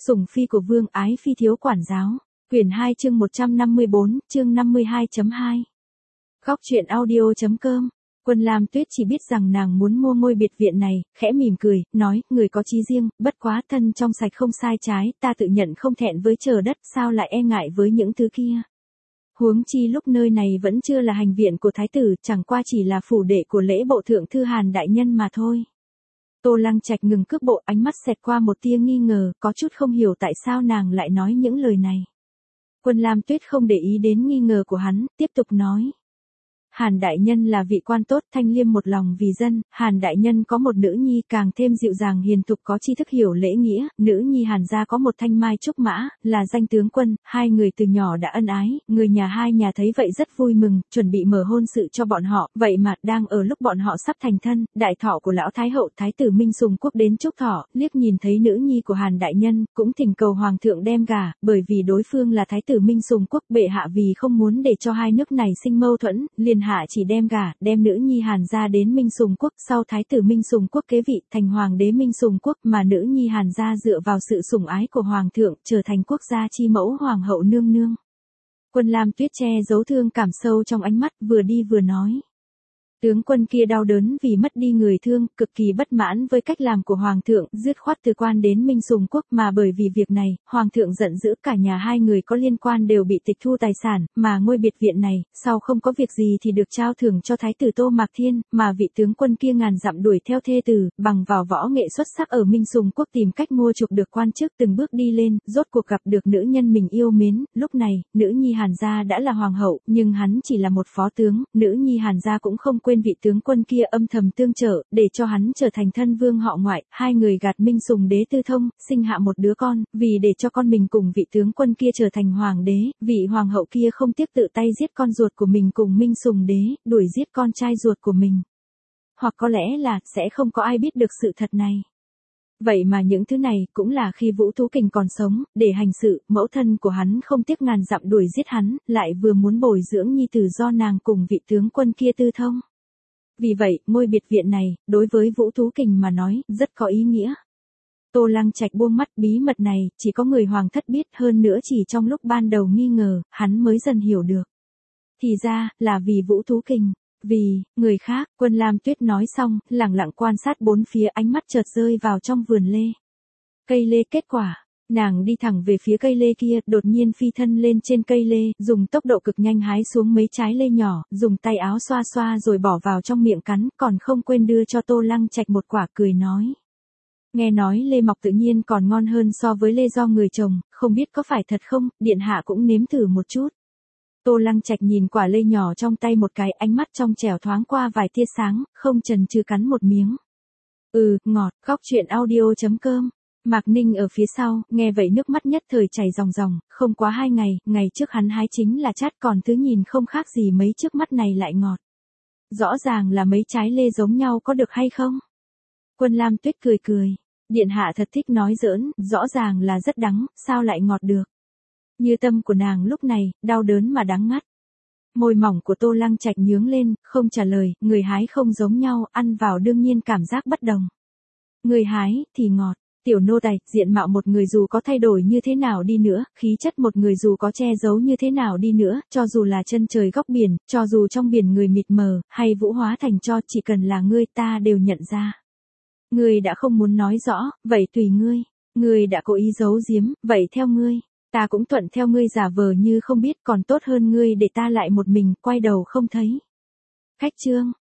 Sủng phi của vương ái phi thiếu quản giáo. Quyển 2 chương 154, chương 52.2. Góc truyện audio.com. Quân Lam Tuyết chỉ biết rằng nàng muốn mua ngôi biệt viện này, khẽ mỉm cười, nói, người có chí riêng, bất quá thân trong sạch không sai trái, ta tự nhận không thẹn với trời đất, sao lại e ngại với những thứ kia. Huống chi lúc nơi này vẫn chưa là hành viện của thái tử, chẳng qua chỉ là phủ đệ của lễ bộ thượng thư Hàn đại nhân mà thôi. Tô Lăng Trạch ngừng cước bộ, ánh mắt xẹt qua một tia nghi ngờ, có chút không hiểu tại sao nàng lại nói những lời này. Quân Lam Tuyết không để ý đến nghi ngờ của hắn, tiếp tục nói. Hàn đại nhân là vị quan tốt, thanh liêm một lòng vì dân, Hàn đại nhân có một nữ nhi càng thêm dịu dàng hiền thục có tri thức hiểu lễ nghĩa, nữ nhi Hàn gia có một thanh mai trúc mã, là danh tướng quân, hai người từ nhỏ đã ân ái, người nhà hai nhà thấy vậy rất vui mừng, chuẩn bị mở hôn sự cho bọn họ, vậy mà đang ở lúc bọn họ sắp thành thân, đại thọ của lão thái hậu thái tử Minh Sùng Quốc đến chúc thọ, liếc nhìn thấy nữ nhi của Hàn đại nhân, cũng thỉnh cầu hoàng thượng đem gả, bởi vì đối phương là thái tử Minh Sùng Quốc, bệ hạ vì không muốn để cho hai nước này sinh mâu thuẫn, liền hạ chỉ đem gả, đem nữ nhi Hàn gia đến Minh Sùng Quốc, sau thái tử Minh Sùng Quốc kế vị, thành hoàng đế Minh Sùng Quốc, mà nữ nhi Hàn gia dựa vào sự sủng ái của hoàng thượng, trở thành quốc gia chi mẫu hoàng hậu nương nương. Quân Lam Tuyết che giấu thương cảm sâu trong ánh mắt, vừa đi vừa nói. Tướng quân kia đau đớn vì mất đi người thương, cực kỳ bất mãn với cách làm của hoàng thượng, dứt khoát từ quan đến Minh Sùng Quốc, mà bởi vì việc này, hoàng thượng giận dữ, cả nhà hai người có liên quan đều bị tịch thu tài sản, mà ngôi biệt viện này, sau không có việc gì thì được trao thưởng cho thái tử Tô Mạc Thiên, mà vị tướng quân kia ngàn dặm đuổi theo thê tử, bằng vào võ nghệ xuất sắc ở Minh Sùng Quốc tìm cách mua chuộc được quan chức, từng bước đi lên, rốt cuộc gặp được nữ nhân mình yêu mến, lúc này, nữ nhi Hàn gia đã là hoàng hậu, nhưng hắn chỉ là một phó tướng, nữ nhi Hàn gia cũng không quên vị tướng quân kia âm thầm tương trợ, để cho hắn trở thành thân vương họ ngoại, hai người gạt Minh Sùng đế tư thông, sinh hạ một đứa con, vì để cho con mình cùng vị tướng quân kia trở thành hoàng đế, vị hoàng hậu kia không tiếc tự tay giết con ruột của mình cùng Minh Sùng đế, đuổi giết con trai ruột của mình. Hoặc có lẽ là, sẽ không có ai biết được sự thật này. Vậy mà những thứ này cũng là khi Vũ Tú Kình còn sống, để hành sự, mẫu thân của hắn không tiếc ngàn dặm đuổi giết hắn, lại vừa muốn bồi dưỡng nhi tử do nàng cùng vị tướng quân kia tư thông. Vì vậy, ngôi biệt viện này, đối với Vũ Tú Kình mà nói, rất có ý nghĩa. Tô Lăng Trạch buông mắt, bí mật này, chỉ có người hoàng thất biết, hơn nữa chỉ trong lúc ban đầu nghi ngờ, hắn mới dần hiểu được. Thì ra, là vì Vũ Tú Kình. Vì, người khác, Quân Lam Tuyết nói xong, lẳng lặng quan sát bốn phía, ánh mắt chợt rơi vào trong vườn lê. Cây lê kết quả. Nàng đi thẳng về phía cây lê kia, đột nhiên phi thân lên trên cây lê, dùng tốc độ cực nhanh hái xuống mấy trái lê nhỏ, dùng tay áo xoa xoa rồi bỏ vào trong miệng cắn, còn không quên đưa cho Tô Lăng Trạch một quả, cười nói. Nghe nói lê mọc tự nhiên còn ngon hơn so với lê do người trồng, không biết có phải thật không, điện hạ cũng nếm thử một chút. Tô Lăng Trạch nhìn quả lê nhỏ trong tay một cái, ánh mắt trong trẻo thoáng qua vài tia sáng, không chần chừ cắn một miếng. Ngọt. Góc truyện audio.com. Mạc Ninh ở phía sau, nghe vậy nước mắt nhất thời chảy ròng ròng, không quá 2 ngày, ngày trước hắn hái chính là chát, còn thứ nhìn không khác gì mấy trước mắt này lại ngọt. Rõ ràng là mấy trái lê giống nhau, có được hay không? Quân Lam Tuyết cười cười. Điện hạ thật thích nói giỡn, rõ ràng là rất đắng, sao lại ngọt được? Như tâm của nàng lúc này, đau đớn mà đắng ngắt. Môi mỏng của Tô Lăng Trạch nhướng lên, không trả lời, người hái không giống nhau, ăn vào đương nhiên cảm giác bất đồng. Người hái, thì ngọt. Tiểu nô tài, diện mạo một người dù có thay đổi như thế nào đi nữa, khí chất một người dù có che giấu như thế nào đi nữa, cho dù là chân trời góc biển, cho dù trong biển người mịt mờ, hay vũ hóa thành cho, chỉ cần là ngươi ta đều nhận ra. Ngươi đã không muốn nói rõ, vậy tùy ngươi. Ngươi đã cố ý giấu giếm, vậy theo ngươi. Ta cũng thuận theo ngươi, giả vờ như không biết, còn tốt hơn ngươi để ta lại một mình, quay đầu không thấy. Khách chương.